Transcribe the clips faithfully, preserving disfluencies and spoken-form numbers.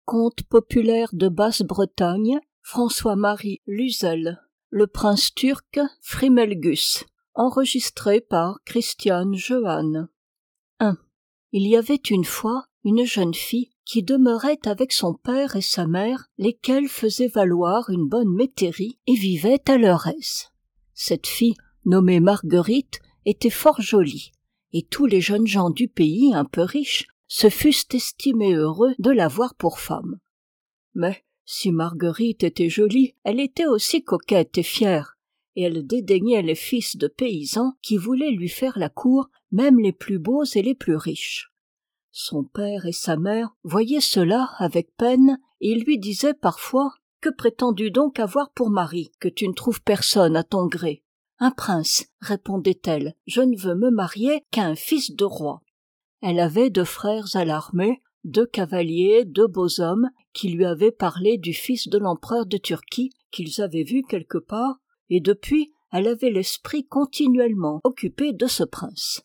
Conte populaire de Basse-Bretagne, François-Marie Luzel. Le prince turc Frimelgus. Enregistré par Christiane Jehanne. un. Il y avait une fois une jeune fille qui demeurait avec son père et sa mère, lesquels faisaient valoir une bonne métairie et vivaient à leur aise. Cette fille, nommée Marguerite, était fort jolie, et tous les jeunes gens du pays, un peu riches, se fussent estimés heureux de l'avoir pour femme. Mais si Marguerite était jolie, elle était aussi coquette et fière, et elle dédaignait les fils de paysans qui voulaient lui faire la cour, même les plus beaux et les plus riches. Son père et sa mère voyaient cela avec peine, et ils lui disaient parfois « Que prétends-tu donc avoir pour mari, que tu ne trouves personne à ton gré ?» « Un prince, répondait-elle, je ne veux me marier qu'à un fils de roi. » Elle avait deux frères à l'armée, deux cavaliers, deux beaux hommes, qui lui avaient parlé du fils de l'empereur de Turquie, qu'ils avaient vu quelque part, et depuis, elle avait l'esprit continuellement occupé de ce prince.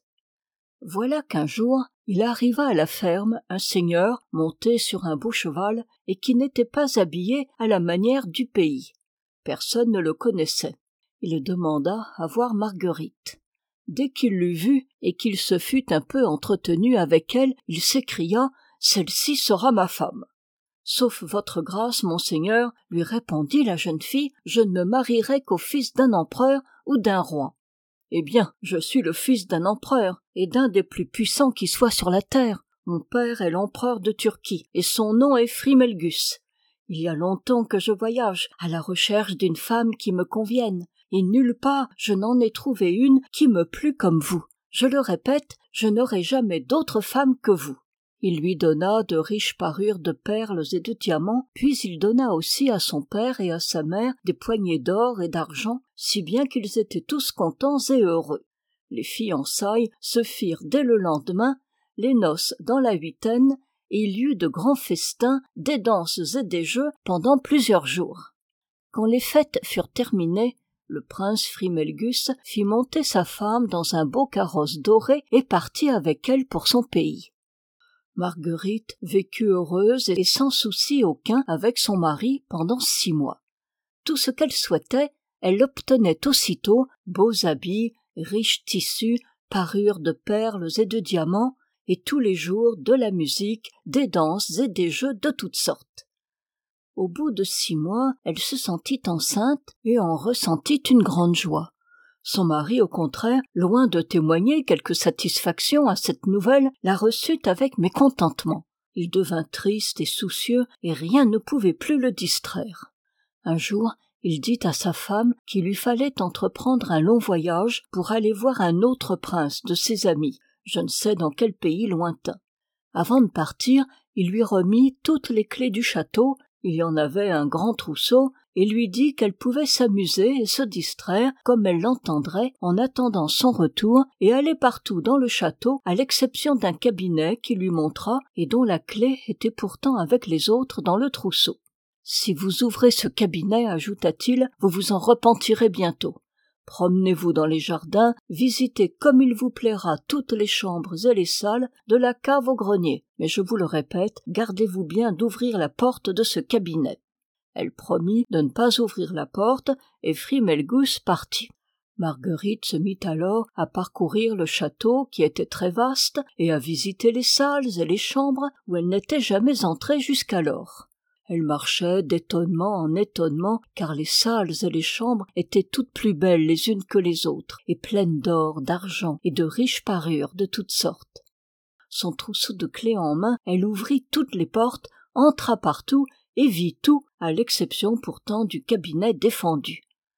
Voilà qu'un jour, il arriva à la ferme un seigneur monté sur un beau cheval et qui n'était pas habillé à la manière du pays. Personne ne le connaissait. Il demanda à voir Marguerite. Dès qu'il l'eut vue et qu'il se fut un peu entretenu avec elle, il s'écria « Celle-ci sera ma femme !»« Sauf votre grâce, monseigneur, lui répondit la jeune fille, je ne me marierai qu'au fils d'un empereur ou d'un roi. » « Eh bien, je suis le fils d'un empereur, et d'un des plus puissants qui soit sur la terre. Mon père est l'empereur de Turquie, et son nom est Frimelgus. Il y a longtemps que je voyage, à la recherche d'une femme qui me convienne, et nulle part je n'en ai trouvé une qui me plût comme vous. Je le répète, je n'aurai jamais d'autre femme que vous. » Il lui donna de riches parures de perles et de diamants, puis il donna aussi à son père et à sa mère des poignées d'or et d'argent, si bien qu'ils étaient tous contents et heureux. Les fiançailles se firent dès le lendemain, les noces dans la huitaine, et il y eut de grands festins, des danses et des jeux pendant plusieurs jours. Quand les fêtes furent terminées, le prince Frimelgus fit monter sa femme dans un beau carrosse doré et partit avec elle pour son pays. Marguerite vécut heureuse et sans souci aucun avec son mari pendant six mois. Tout ce qu'elle souhaitait, elle l'obtenait aussitôt, beaux habits, riches tissus, parures de perles et de diamants, et tous les jours de la musique, des danses et des jeux de toutes sortes. Au bout de six mois, elle se sentit enceinte et en ressentit une grande joie. Son mari, au contraire, loin de témoigner quelque satisfaction à cette nouvelle, la reçut avec mécontentement. Il devint triste et soucieux, et rien ne pouvait plus le distraire. Un jour, il dit à sa femme qu'il lui fallait entreprendre un long voyage pour aller voir un autre prince de ses amis, je ne sais dans quel pays lointain. Avant de partir, il lui remit toutes les clés du château, il y en avait un grand trousseau, et lui dit qu'elle pouvait s'amuser et se distraire comme elle l'entendrait en attendant son retour et aller partout dans le château à l'exception d'un cabinet qu'il lui montra et dont la clé était pourtant avec les autres dans le trousseau. « Si vous ouvrez ce cabinet, ajouta-t-il, vous vous en repentirez bientôt. Promenez-vous dans les jardins, visitez comme il vous plaira toutes les chambres et les salles, de la cave au grenier, mais je vous le répète, gardez-vous bien d'ouvrir la porte de ce cabinet. » Elle promit de ne pas ouvrir la porte, et Frimelgus partit. Marguerite se mit alors à parcourir le château qui était très vaste, et à visiter les salles et les chambres où elle n'était jamais entrée jusqu'alors. Elle marchait d'étonnement en étonnement, car les salles et les chambres étaient toutes plus belles les unes que les autres, et pleines d'or, d'argent et de riches parures de toutes sortes. Son trousseau de clés en main, elle ouvrit toutes les portes, entra partout, et vit tout, à l'exception pourtant du cabinet défendu.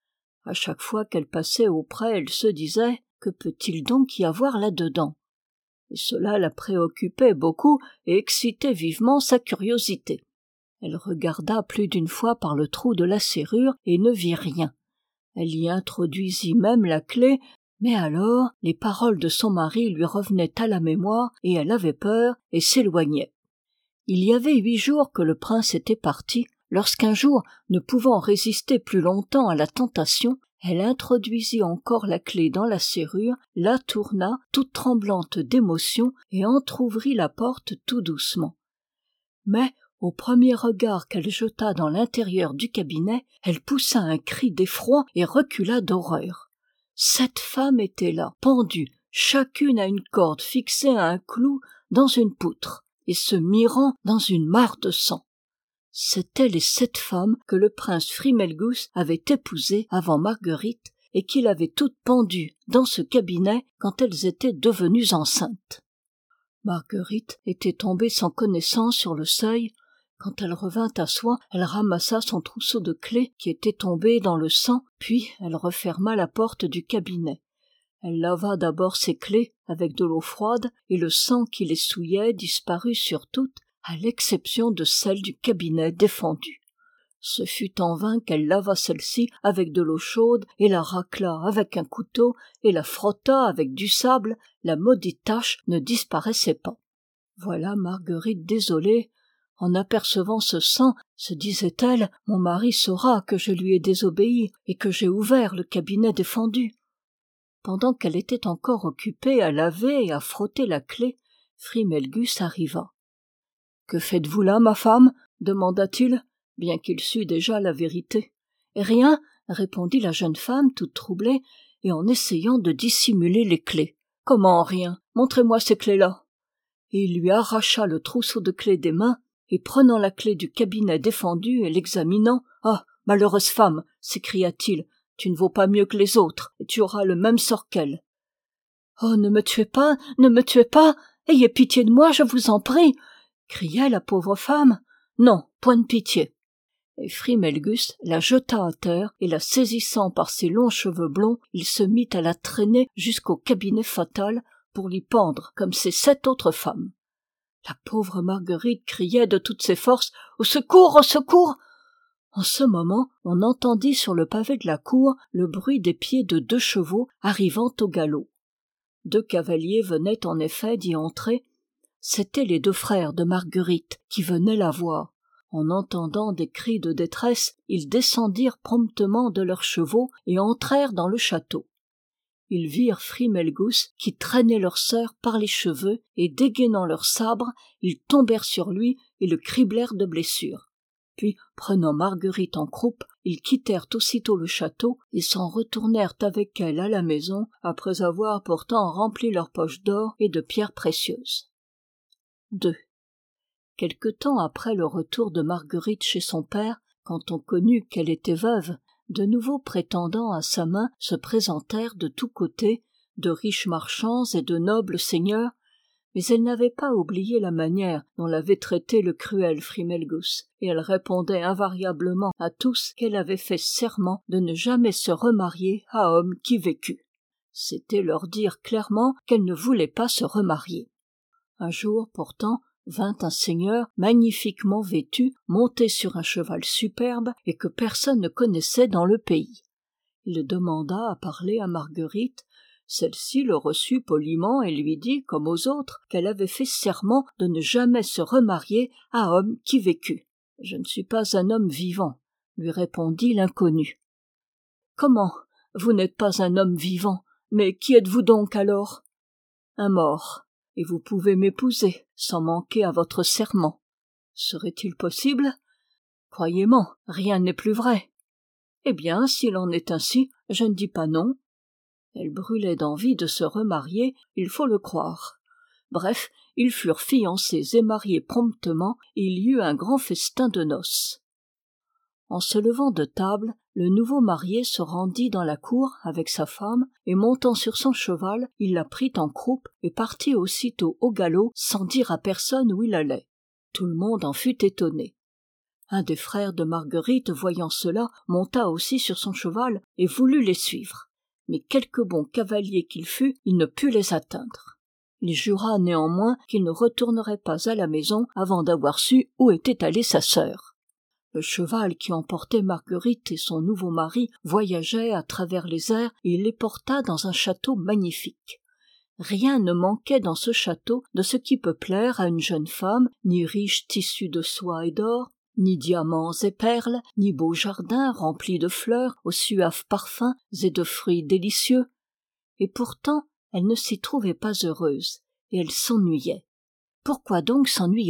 À chaque fois qu'elle passait auprès, elle se disait « Que peut-il donc y avoir là-dedans ?» Et cela la préoccupait beaucoup et excitait vivement sa curiosité. Elle regarda plus d'une fois par le trou de la serrure et ne vit rien. Elle y introduisit même la clé, mais alors les paroles de son mari lui revenaient à la mémoire et elle avait peur et s'éloignait. Il y avait huit jours que le prince était parti, lorsqu'un jour, ne pouvant résister plus longtemps à la tentation, elle introduisit encore la clé dans la serrure, la tourna, toute tremblante d'émotion, et entr'ouvrit la porte tout doucement. Mais, Au premier regard qu'elle jeta dans l'intérieur du cabinet, elle poussa un cri d'effroi et recula d'horreur. Sept femmes étaient là, pendues, chacune à une corde fixée à un clou dans une poutre, et se mirant dans une mare de sang. C'étaient les sept femmes que le prince Frimelgus avait épousées avant Marguerite et qu'il avait toutes pendues dans ce cabinet quand elles étaient devenues enceintes. Marguerite était tombée sans connaissance sur le seuil. Quand elle revint à soi, elle ramassa son trousseau de clefs qui était tombé dans le sang, puis elle referma la porte du cabinet. Elle lava d'abord ses clefs avec de l'eau froide et le sang qui les souillait disparut sur toutes, à l'exception de celle du cabinet défendu. Ce fut en vain qu'elle lava celle-ci avec de l'eau chaude et la racla avec un couteau et la frotta avec du sable, la maudite tache ne disparaissait pas. Voilà Marguerite désolée. En apercevant ce sang, se disait-elle, mon mari saura que je lui ai désobéi et que j'ai ouvert le cabinet défendu. Pendant qu'elle était encore occupée à laver et à frotter la clef, Frimelgus arriva. « Que faites-vous là, ma femme » demanda-t-il, bien qu'il sût déjà la vérité. « Rien » répondit la jeune femme toute troublée et en essayant de dissimuler les clefs. « Comment rien ? Montrez-moi ces clefs-là » Et il lui arracha le trousseau de clefs des mains et prenant la clef du cabinet défendu et l'examinant, « Ah, malheureuse femme » s'écria-t-il, « tu ne vaux pas mieux que les autres et tu auras le même sort qu'elle. »« Oh, ne me tuez pas, ne me tuez pas, ayez pitié de moi, je vous en prie » criait la pauvre femme. « Non, point de pitié. » Et Frimelgus la jeta à terre et la saisissant par ses longs cheveux blonds, il se mit à la traîner jusqu'au cabinet fatal pour l'y pendre comme ces sept autres femmes. La pauvre Marguerite criait de toutes ses forces « Au secours, au secours !» En ce moment, on entendit sur le pavé de la cour le bruit des pieds de deux chevaux arrivant au galop. Deux cavaliers venaient en effet d'y entrer. C'étaient les deux frères de Marguerite qui venaient la voir. En entendant des cris de détresse, ils descendirent promptement de leurs chevaux et entrèrent dans le château. Ils virent Frimelgus qui traînait leur sœur par les cheveux et dégainant leurs sabres, ils tombèrent sur lui et le criblèrent de blessures. Puis, prenant Marguerite en croupe, ils quittèrent aussitôt le château et s'en retournèrent avec elle à la maison, après avoir pourtant rempli leurs poches d'or et de pierres précieuses. deux. Quelque temps après le retour de Marguerite chez son père, quand on connut qu'elle était veuve, de nouveaux prétendants à sa main se présentèrent de tous côtés, de riches marchands et de nobles seigneurs, mais elle n'avait pas oublié la manière dont l'avait traité le cruel Frimelgus, et elle répondait invariablement à tous qu'elle avait fait serment de ne jamais se remarier à homme qui vécût. C'était leur dire clairement qu'elle ne voulait pas se remarier. Un jour, pourtant, vint un seigneur magnifiquement vêtu, monté sur un cheval superbe et que personne ne connaissait dans le pays. Il demanda à parler à Marguerite. Celle-ci le reçut poliment et lui dit, comme aux autres, qu'elle avait fait serment de ne jamais se remarier à homme qui vécût. « Je ne suis pas un homme vivant, » lui répondit l'inconnu. « Comment ? Vous n'êtes pas un homme vivant, mais qui êtes-vous donc alors ? » ?»« Un mort. Et vous pouvez m'épouser, sans manquer à votre serment. » »« Serait-il possible ? » ?»« Croyez-moi, rien n'est plus vrai. » »« Eh bien, s'il en est ainsi, je ne dis pas non. » Elle brûlait d'envie de se remarier, il faut le croire. Bref, ils furent fiancés et mariés promptement, et il y eut un grand festin de noces. En se levant de table, le nouveau marié se rendit dans la cour avec sa femme, et montant sur son cheval, il la prit en croupe et partit aussitôt au galop sans dire à personne où il allait. Tout le monde en fut étonné. Un des frères de Marguerite, voyant cela, monta aussi sur son cheval et voulut les suivre. Mais quelque bon cavalier qu'il fût, il ne put les atteindre. Il jura néanmoins qu'il ne retournerait pas à la maison avant d'avoir su où était allée sa sœur. Le cheval qui emportait Marguerite et son nouveau mari voyageait à travers les airs et il les porta dans un château magnifique. Rien ne manquait dans ce château de ce qui peut plaire à une jeune femme, ni riches tissus de soie et d'or, ni diamants et perles, ni beaux jardins remplis de fleurs aux suaves parfums et de fruits délicieux. Et pourtant, elle ne s'y trouvait pas heureuse, et elle s'ennuyait. Pourquoi donc s'ennuyait-elle ?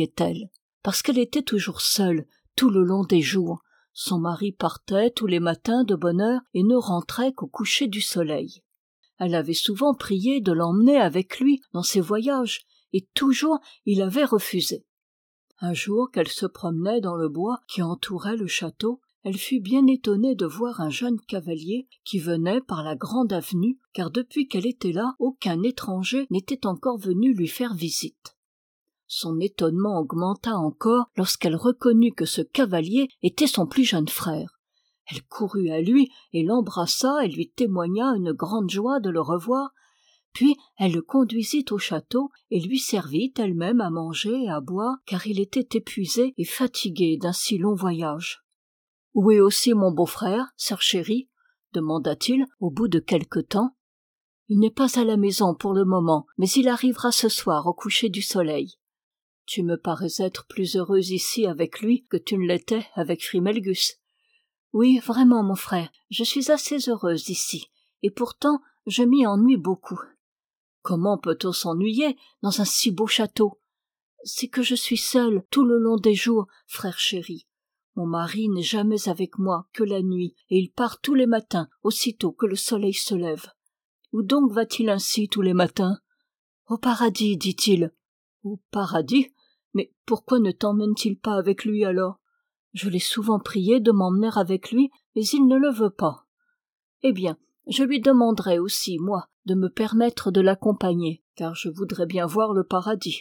parce qu'elle était toujours seule tout le long des jours. Son mari partait tous les matins de bonne heure et ne rentrait qu'au coucher du soleil. Elle avait souvent prié de l'emmener avec lui dans ses voyages, et toujours il avait refusé. Un jour qu'elle se promenait dans le bois qui entourait le château, elle fut bien étonnée de voir un jeune cavalier qui venait par la grande avenue, car depuis qu'elle était là, aucun étranger n'était encore venu lui faire visite. Son étonnement augmenta encore lorsqu'elle reconnut que ce cavalier était son plus jeune frère. Elle courut à lui et l'embrassa et lui témoigna une grande joie de le revoir. Puis elle le conduisit au château et lui servit elle-même à manger et à boire, car il était épuisé et fatigué d'un si long voyage. « Où est aussi mon beau-frère, sœur chérie ?» demanda-t-il au bout de quelque temps. « Il n'est pas à la maison pour le moment, mais il arrivera ce soir au coucher du soleil. »« Tu me parais être plus heureuse ici avec lui que tu ne l'étais avec Frimelgus. »« Oui, vraiment, mon frère, je suis assez heureuse ici, et pourtant je m'y ennuie beaucoup. » « Comment peut-on s'ennuyer dans un si beau château ? C'est que je suis seule tout le long des jours, frère chéri. Mon mari n'est jamais avec moi que la nuit, et il part tous les matins, aussitôt que le soleil se lève. Où donc va-t-il ainsi tous les matins ? Au paradis, dit-il. Au paradis ? Mais pourquoi ne t'emmène-t-il pas avec lui alors ? Je l'ai souvent prié de m'emmener avec lui, mais il ne le veut pas. Eh bien, je lui demanderai aussi, moi, de me permettre de l'accompagner, car je voudrais bien voir le paradis.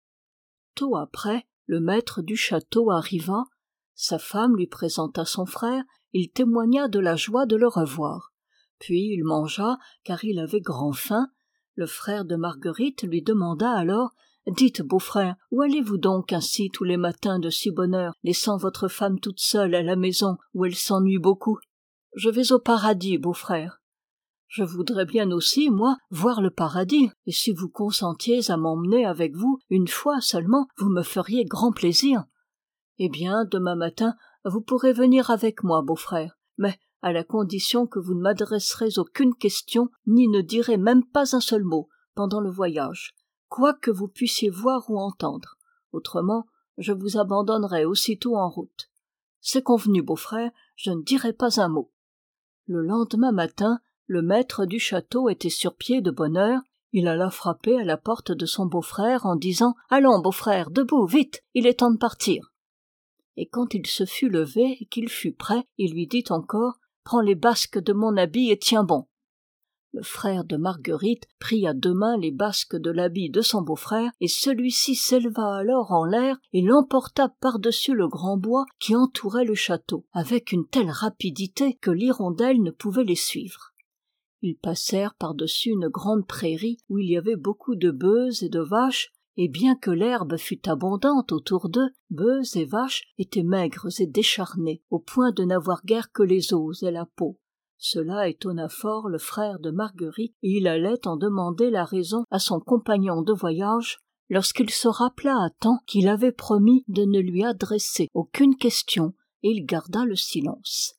Tôt après, le maître du château arriva, sa femme lui présenta son frère, il témoigna de la joie de le revoir. Puis il mangea, car il avait grand faim. Le frère de Marguerite lui demanda alors « Dites, beau-frère, où allez-vous donc ainsi tous les matins de si bonne heure, laissant votre femme toute seule à la maison, où elle s'ennuie beaucoup ?»« Je vais au paradis, beau-frère. »« Je voudrais bien aussi, moi, voir le paradis, et si vous consentiez à m'emmener avec vous, une fois seulement, vous me feriez grand plaisir. »« Eh bien, demain matin, vous pourrez venir avec moi, beau-frère, mais à la condition que vous ne m'adresserez aucune question, ni ne direz même pas un seul mot pendant le voyage, quoi que vous puissiez voir ou entendre. Autrement, je vous abandonnerai aussitôt en route. C'est convenu, beau-frère, je ne dirai pas un mot. » Le lendemain matin, le maître du château était sur pied de bonne heure. Il alla frapper à la porte de son beau-frère en disant « Allons, beau-frère, debout, vite, il est temps de partir. » Et quand il se fut levé et qu'il fut prêt, il lui dit encore « Prends les basques de mon habit et tiens bon. » Le frère de Marguerite prit à deux mains les basques de l'habit de son beau-frère, et celui-ci s'éleva alors en l'air et l'emporta par-dessus le grand bois qui entourait le château, avec une telle rapidité que l'hirondelle ne pouvait les suivre. Ils passèrent par-dessus une grande prairie où il y avait beaucoup de bœufs et de vaches, et bien que l'herbe fût abondante autour d'eux, bœufs et vaches étaient maigres et décharnés, au point de n'avoir guère que les os et la peau. Cela étonna fort le frère de Marguerite, et il allait en demander la raison à son compagnon de voyage, lorsqu'il se rappela à temps qu'il avait promis de ne lui adresser aucune question, et il garda le silence.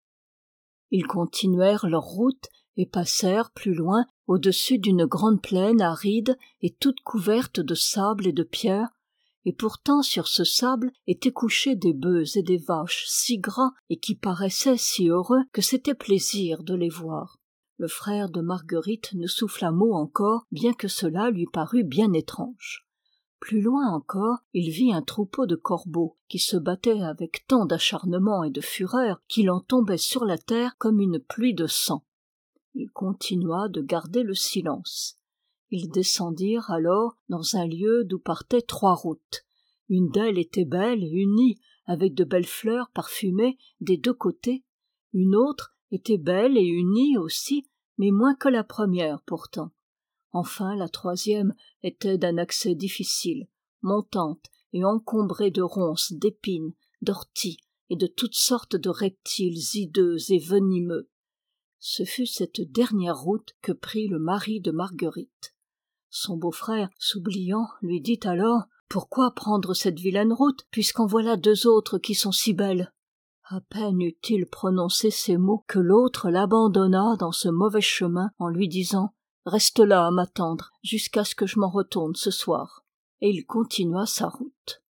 Ils continuèrent leur route, et passèrent plus loin au-dessus d'une grande plaine aride et toute couverte de sable et de pierres, et pourtant sur ce sable étaient couchés des bœufs et des vaches si gras et qui paraissaient si heureux que c'était plaisir de les voir. Le frère de Marguerite ne souffla mot encore, bien que cela lui parût bien étrange. Plus loin encore, il vit un troupeau de corbeaux qui se battaient avec tant d'acharnement et de fureur qu'il en tombait sur la terre comme une pluie de sang. Il continua de garder le silence. Ils descendirent alors dans un lieu d'où partaient trois routes. Une d'elles était belle et unie, avec de belles fleurs parfumées des deux côtés. Une autre était belle et unie aussi, mais moins que la première pourtant. Enfin, la troisième était d'un accès difficile, montante et encombrée de ronces, d'épines, d'orties et de toutes sortes de reptiles hideux et venimeux. Ce fut cette dernière route que prit le mari de Marguerite. Son beau-frère, s'oubliant, lui dit alors « Pourquoi prendre cette vilaine route, puisqu'en voilà deux autres qui sont si belles ?» À peine eut-il prononcé ces mots que l'autre l'abandonna dans ce mauvais chemin en lui disant « Reste là à m'attendre jusqu'à ce que je m'en retourne ce soir. » Et il continua sa route.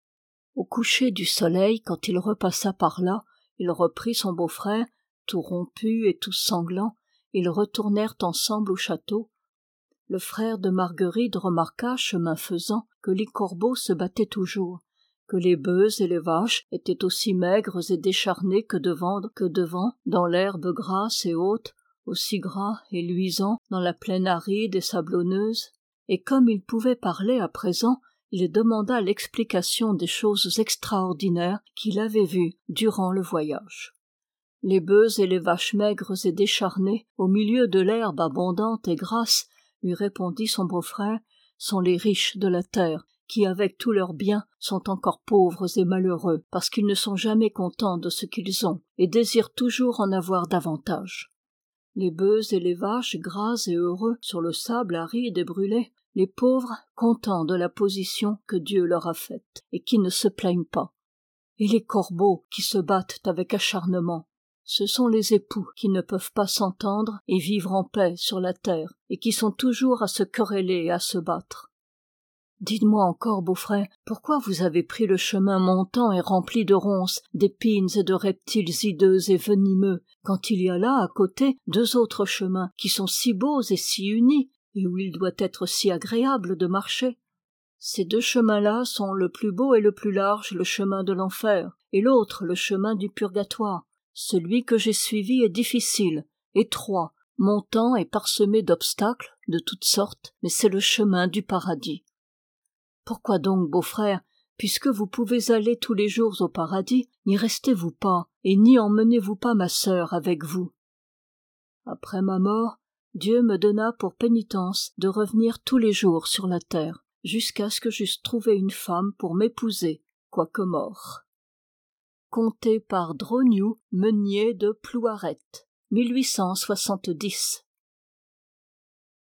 Au coucher du soleil, quand il repassa par là, il reprit son beau-frère, tout rompu et tout sanglant, et ils retournèrent ensemble au château. Le frère de Marguerite remarqua, chemin faisant, que les corbeaux se battaient toujours, que les bœufs et les vaches étaient aussi maigres et décharnés que devant, que devant, dans l'herbe grasse et haute, aussi gras et luisants dans la plaine aride et sablonneuse. Et comme il pouvait parler à présent, il demanda l'explication des choses extraordinaires qu'il avait vues durant le voyage. Les bœufs et les vaches maigres et décharnées, au milieu de l'herbe abondante et grasse, lui répondit son beau-frère, sont les riches de la terre, qui avec tous leurs biens sont encore pauvres et malheureux, parce qu'ils ne sont jamais contents de ce qu'ils ont, et désirent toujours en avoir davantage. Les bœufs et les vaches gras et heureux sur le sable aride et brûlé, les pauvres contents de la position que Dieu leur a faite, et qui ne se plaignent pas. Et les corbeaux qui se battent avec acharnement, ce sont les époux qui ne peuvent pas s'entendre et vivre en paix sur la terre, et qui sont toujours à se quereller et à se battre. Dites-moi encore, beau-frère, pourquoi vous avez pris le chemin montant et rempli de ronces, d'épines et de reptiles hideux et venimeux, quand il y a là, à côté, deux autres chemins qui sont si beaux et si unis, et où il doit être si agréable de marcher? Ces deux chemins-là sont le plus beau et le plus large le chemin de l'enfer, et l'autre le chemin du purgatoire. Celui que j'ai suivi est difficile, étroit, montant et parsemé d'obstacles de toutes sortes, mais c'est le chemin du paradis. Pourquoi donc, beau-frère, puisque vous pouvez aller tous les jours au paradis, n'y restez-vous pas, et n'y emmenez-vous pas ma sœur avec vous? Après ma mort, Dieu me donna pour pénitence de revenir tous les jours sur la terre, jusqu'à ce que j'eusse trouvé une femme pour m'épouser, quoique mort. Conté par Drognou, Meunier de Plouaret, mille huit cent soixante-dix.